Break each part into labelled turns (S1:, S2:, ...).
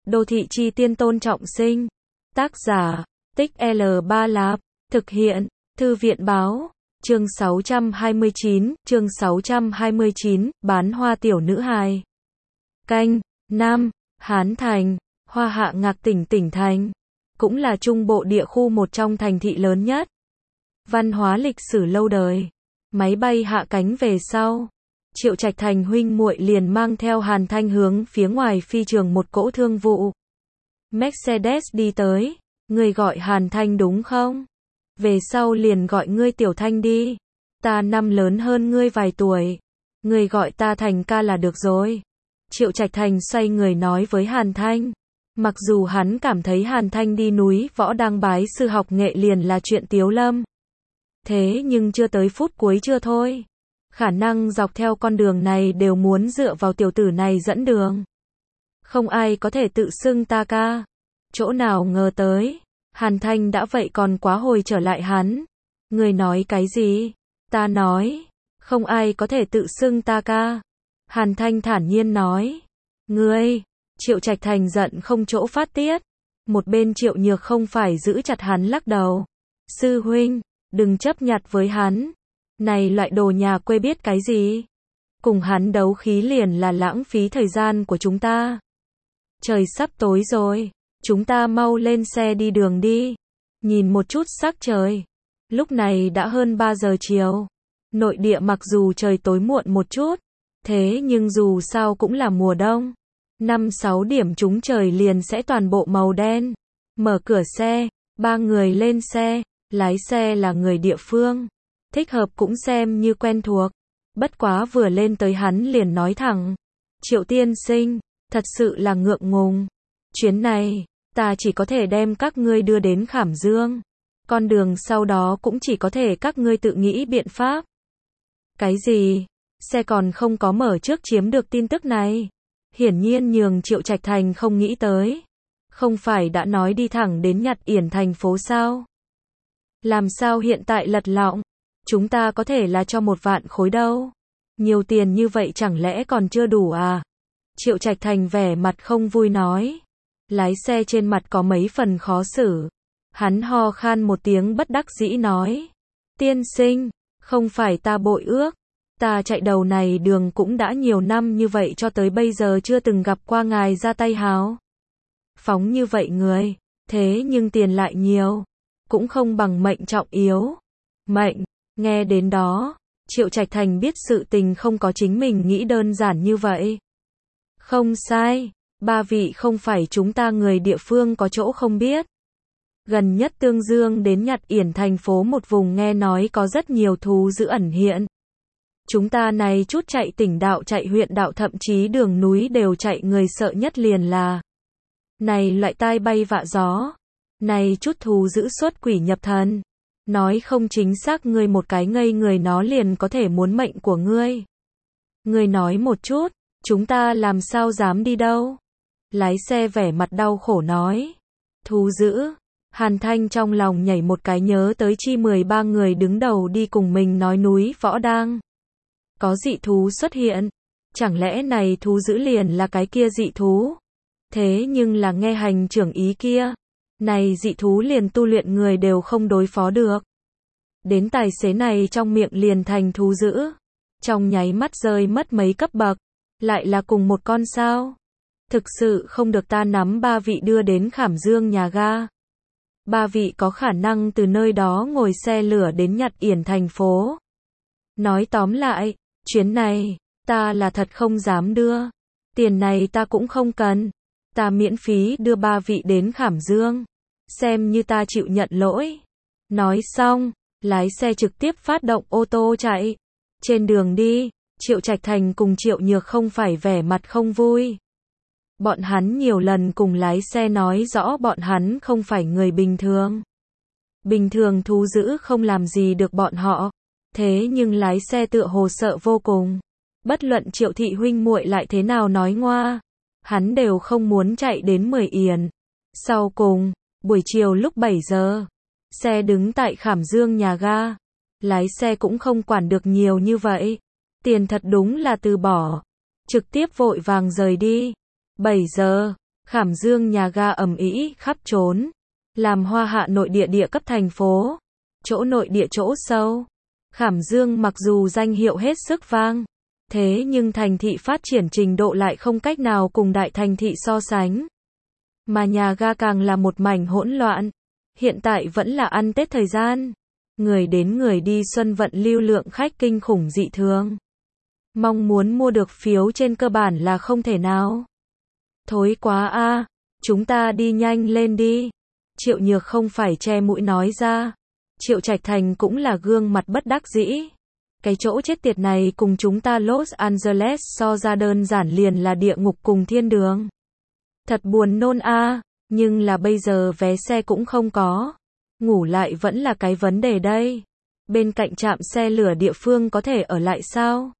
S1: Đô thị chi tiên Tôn Trọng Sinh. Tác giả, Tích L3 Lạp. Thực hiện, Thư viện báo. Chương 629, bán hoa tiểu nữ hài. Canh, Nam, Hán Thành, Hoa Hạ Ngạc tỉnh thành. Cũng là trung bộ địa khu một trong thành thị lớn nhất. Văn hóa lịch sử lâu đời. Máy bay hạ cánh về sau. Triệu Trạch Thành huynh muội liền mang theo Hàn Thanh hướng phía ngoài phi trường một cỗ thương vụ Mercedes đi tới. Người gọi Hàn Thanh đúng không? Về sau liền gọi ngươi Tiểu Thanh đi. Ta năm lớn hơn ngươi vài tuổi. Ngươi gọi ta Thành ca là được rồi. Triệu Trạch Thành xoay người nói với Hàn Thanh. Mặc dù hắn cảm thấy Hàn Thanh đi núi võ đang bái sư học nghệ liền là chuyện tiếu lâm. Thế nhưng chưa tới phút cuối chưa thôi. Khả năng dọc theo con đường này đều muốn dựa vào tiểu tử này dẫn đường. Không ai có thể tự xưng ta ca. Chỗ nào ngờ tới. Hàn Thanh đã vậy còn quá hồi trở lại hắn. Người nói cái gì? Ta nói. Không ai có thể tự xưng ta ca. Hàn Thanh thản nhiên nói. Ngươi. Triệu Trạch Thành giận không chỗ phát tiết. Một bên Triệu Nhược không phải giữ chặt hắn lắc đầu. Sư huynh, đừng chấp nhặt với hắn. Này loại đồ nhà quê biết cái gì? Cùng hắn đấu khí liền là lãng phí thời gian của chúng ta. Trời sắp tối rồi. Chúng ta mau lên xe đi đường đi. Nhìn một chút sắc trời. Lúc này đã hơn 3 giờ chiều. Nội địa mặc dù trời tối muộn một chút. Thế nhưng dù sao cũng là mùa đông. 5-6 điểm trúng trời liền sẽ toàn bộ màu đen. Mở cửa xe. 3 người lên xe. Lái xe là người địa phương. Thích hợp cũng xem như quen thuộc. Bất quá vừa lên tới hắn liền nói thẳng. Triệu tiên sinh. Thật sự là ngượng ngùng. Chuyến này. Ta chỉ có thể đem các ngươi đưa đến Khảm Dương. Con đường sau đó cũng chỉ có thể các ngươi tự nghĩ biện pháp. Cái gì? Xe còn không có mở trước chiếm được tin tức này. Hiển nhiên nhường Triệu Trạch Thành không nghĩ tới. Không phải đã nói đi thẳng đến Nhật Yển thành phố sao? Làm sao hiện tại lật lọng? Chúng ta có thể là cho 1 vạn khối đâu. Nhiều tiền như vậy chẳng lẽ còn chưa đủ à? Triệu Trạch Thành vẻ mặt không vui nói. Lái xe trên mặt có mấy phần khó xử. Hắn ho khan một tiếng bất đắc dĩ nói. Tiên sinh, không phải ta bội ước. Ta chạy đầu này đường cũng đã nhiều năm như vậy cho tới bây giờ chưa từng gặp qua ngài ra tay háo phóng như vậy người. Thế nhưng tiền lại nhiều. Cũng không bằng mệnh trọng yếu. Mệnh, nghe đến đó. Triệu Trạch Thành biết sự tình không có chính mình nghĩ đơn giản như vậy. Không sai. 3 vị không phải chúng ta người địa phương có chỗ không biết. Gần nhất Tương Dương đến Nhật Yển thành phố một vùng nghe nói có rất nhiều thú dữ ẩn hiện. Chúng ta này chút chạy tỉnh đạo chạy huyện đạo thậm chí đường núi đều chạy người sợ nhất liền là. Này loại tai bay vạ gió. Này chút thú dữ xuất quỷ nhập thần. Nói không chính xác ngươi một cái ngây người nó liền có thể muốn mệnh của ngươi. Ngươi nói một chút, chúng ta làm sao dám đi đâu. Lái xe vẻ mặt đau khổ nói. Thú dữ. Hàn Thanh trong lòng nhảy một cái nhớ tới chi 13 người đứng đầu đi cùng mình nói núi võ đang có dị thú xuất hiện. Chẳng lẽ này thú dữ liền là cái kia dị thú? Thế nhưng là nghe hành trưởng ý kia. Này dị thú liền tu luyện người đều không đối phó được. Đến tài xế này trong miệng liền thành thú dữ. Trong nháy mắt rơi mất mấy cấp bậc. Lại là cùng một con sao? Thực sự không được ta nắm 3 vị đưa đến Khảm Dương nhà ga. 3 vị có khả năng từ nơi đó ngồi xe lửa đến Nhật Yển thành phố. Nói tóm lại, chuyến này, ta là thật không dám đưa. Tiền này ta cũng không cần. Ta miễn phí đưa 3 vị đến Khảm Dương. Xem như ta chịu nhận lỗi. Nói xong, lái xe trực tiếp phát động ô tô chạy. Trên đường đi, Triệu Trạch Thành cùng Triệu Nhược không phải vẻ mặt không vui. Bọn hắn nhiều lần cùng lái xe nói rõ bọn hắn không phải người bình thường. Bình thường thú dữ không làm gì được bọn họ. Thế nhưng lái xe tựa hồ sợ vô cùng. Bất luận Triệu thị huynh muội lại thế nào nói ngoa. Hắn đều không muốn chạy đến 10 Yển. Sau cùng, buổi chiều lúc 7 giờ. Xe đứng tại Khảm Dương nhà ga. Lái xe cũng không quản được nhiều như vậy. Tiền thật đúng là từ bỏ. Trực tiếp vội vàng rời đi. 7 giờ, Khảm Dương nhà ga ầm ĩ khắp trốn, làm Hoa Hạ nội địa địa cấp thành phố, chỗ nội địa chỗ sâu. Khảm Dương mặc dù danh hiệu hết sức vang, thế nhưng thành thị phát triển trình độ lại không cách nào cùng đại thành thị so sánh. Mà nhà ga càng là một mảnh hỗn loạn. Hiện tại vẫn là ăn Tết thời gian, người đến người đi xuân vận lưu lượng khách kinh khủng dị thường. Mong muốn mua được phiếu trên cơ bản là không thể nào. Thối quá a, chúng ta đi nhanh lên đi. Triệu Nhược không phải che mũi nói ra. Triệu Trạch Thành cũng là gương mặt bất đắc dĩ. Cái chỗ chết tiệt này cùng chúng ta Los Angeles so ra đơn giản liền là địa ngục cùng thiên đường. Thật buồn nôn a, nhưng là bây giờ vé xe cũng không có. Ngủ lại vẫn là cái vấn đề đây. Bên cạnh trạm xe lửa địa phương có thể ở lại sao?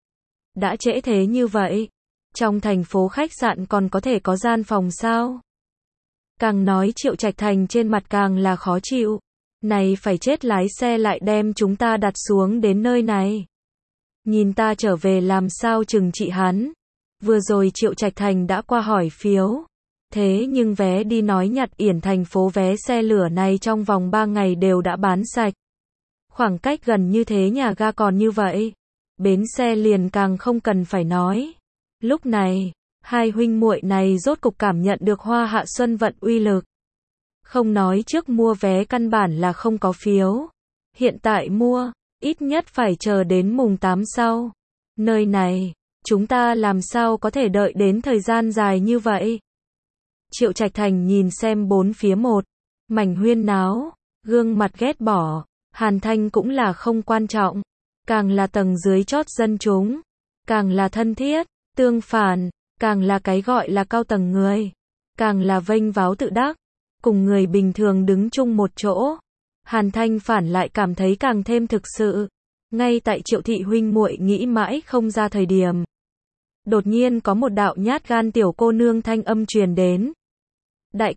S1: Đã trễ thế như vậy, trong thành phố khách sạn còn có thể có gian phòng sao? Càng nói Triệu Trạch Thành trên mặt càng là khó chịu. Này phải chết, lái xe lại đem chúng ta đặt xuống đến nơi này. Nhìn ta trở về làm sao trừng trị hắn. Vừa rồi Triệu Trạch Thành đã qua hỏi phiếu. Thế nhưng vé đi nói nhặt yển thành phố vé xe lửa này trong vòng 3 ngày đều đã bán sạch. Khoảng cách gần như thế nhà ga còn như vậy. Bến xe liền càng không cần phải nói. Lúc này, hai huynh muội này rốt cục cảm nhận được Hoa Hạ xuân vận uy lực. Không nói trước mua vé căn bản là không có phiếu. Hiện tại mua, ít nhất phải chờ đến mùng 8 sau. Nơi này, chúng ta làm sao có thể đợi đến thời gian dài như vậy? Triệu Trạch Thành nhìn xem bốn phía một mảnh huyên náo, gương mặt ghét bỏ. Hàn Thanh cũng là không quan trọng. Càng là tầng dưới chót dân chúng, càng là thân thiết, tương phản, càng là cái gọi là cao tầng người, càng là vênh váo tự đắc, cùng người bình thường đứng chung một chỗ. Hàn Thanh phản lại cảm thấy càng thêm thực sự. Ngay tại Triệu thị huynh muội nghĩ mãi không ra thời điểm, đột nhiên có một đạo nhát gan tiểu cô nương thanh âm truyền đến. Đại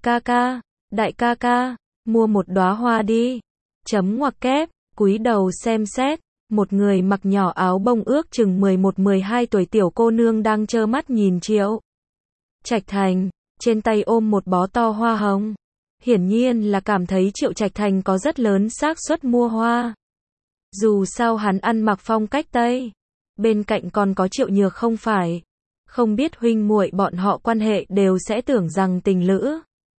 S1: ca ca, mua một đóa hoa đi. Chấm ngoặc kép, cúi đầu xem xét, một người mặc nhỏ áo bông ước chừng 11-12 tuổi tiểu cô nương đang trơ mắt nhìn Triệu Trạch Thành, trên tay ôm một bó to hoa hồng. Hiển nhiên là cảm thấy Triệu Trạch Thành có rất lớn xác suất mua hoa. Dù sao hắn ăn mặc phong cách Tây. Bên cạnh còn có Triệu Nhược không phải. Không biết huynh muội bọn họ quan hệ đều sẽ tưởng rằng tình lữ.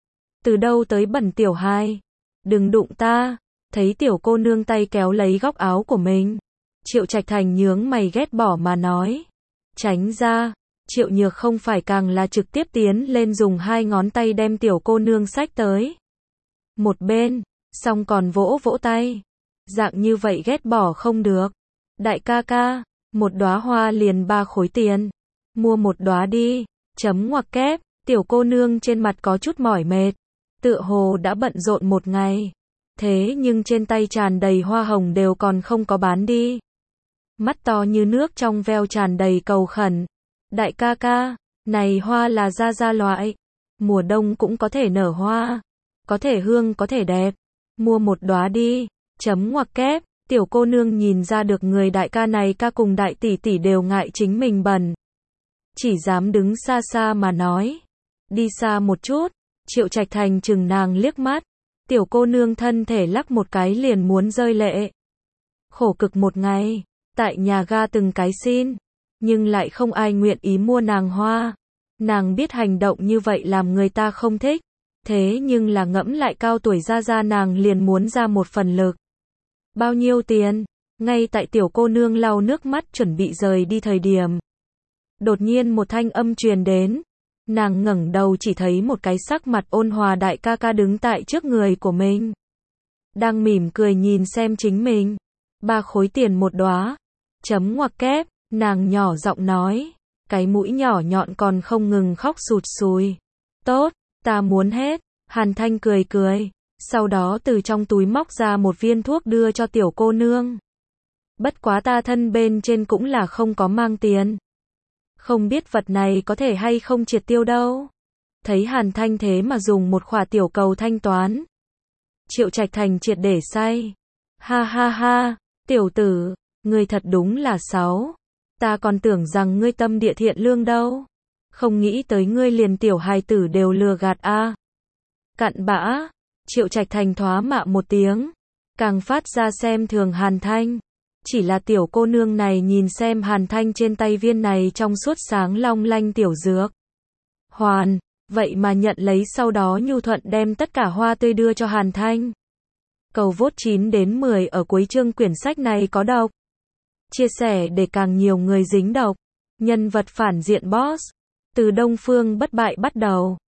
S1: Từ đâu tới bẩn tiểu hai. Đừng đụng ta. Thấy tiểu cô nương tay kéo lấy góc áo của mình. Triệu Trạch Thành nhướng mày ghét bỏ mà nói. Tránh ra. Triệu Nhược không phải càng là trực tiếp tiến lên dùng hai ngón tay đem tiểu cô nương xách tới. Một bên, xong còn vỗ vỗ tay. Dạng như vậy ghét bỏ không được. Đại ca, một đóa hoa liền 3 khối tiền. Mua một đóa đi. Chấm ngoặc kép, tiểu cô nương trên mặt có chút mỏi mệt. Tựa hồ đã bận rộn một ngày. Thế nhưng trên tay tràn đầy hoa hồng đều còn không có bán đi. Mắt to như nước trong veo tràn đầy cầu khẩn. Đại ca, này hoa là ra loại. Mùa đông cũng có thể nở hoa. Có thể hương có thể đẹp. Mua một đóa đi. Chấm ngoặc kép, tiểu cô nương nhìn ra được người đại ca này ca cùng đại tỷ tỷ đều ngại chính mình bẩn. Chỉ dám đứng xa xa mà nói. Đi xa một chút. Triệu Trạch Thành chừng nàng liếc mắt. Tiểu cô nương thân thể lắc một cái liền muốn rơi lệ. Khổ cực một ngày, tại nhà ga từng cái xin, nhưng lại không ai nguyện ý mua nàng hoa. Nàng biết hành động như vậy làm người ta không thích, thế nhưng là ngẫm lại cao tuổi ra nàng liền muốn ra một phần lực. Bao nhiêu tiền? Ngay tại tiểu cô nương lau nước mắt chuẩn bị rời đi thời điểm. Đột nhiên một thanh âm truyền đến. Nàng ngẩng đầu chỉ thấy một cái sắc mặt ôn hòa đại ca đứng tại trước người của mình. Đang mỉm cười nhìn xem chính mình. 3 khối tiền một đóa. Chấm ngoặc kép, nàng nhỏ giọng nói. Cái mũi nhỏ nhọn còn không ngừng khóc sụt sùi. Tốt, ta muốn hết. Hàn Thanh cười. Sau đó từ trong túi móc ra một viên thuốc đưa cho tiểu cô nương. Bất quá ta thân bên trên cũng là không có mang tiền. Không biết vật này có thể hay không triệt tiêu đâu. Thấy Hàn Thanh thế mà dùng một khỏa tiểu cầu thanh toán. Triệu Trạch Thành triệt để say. Ha, tiểu tử, ngươi thật đúng là xấu. Ta còn tưởng rằng ngươi tâm địa thiện lương đâu. Không nghĩ tới ngươi liền tiểu hài tử đều lừa gạt a. Cặn bã. Triệu Trạch Thành thoá mạ một tiếng, càng phát ra xem thường Hàn Thanh. Chỉ là tiểu cô nương này nhìn xem Hàn Thanh trên tay viên này trong suốt sáng long lanh tiểu dược hoàn, vậy mà nhận lấy sau đó nhu thuận đem tất cả hoa tươi đưa cho Hàn Thanh. Cầu vote 9 đến 10 ở cuối chương quyển sách này có độc. Chia sẻ để càng nhiều người dính độc. Nhân vật phản diện boss. Từ Đông Phương bất bại bắt đầu.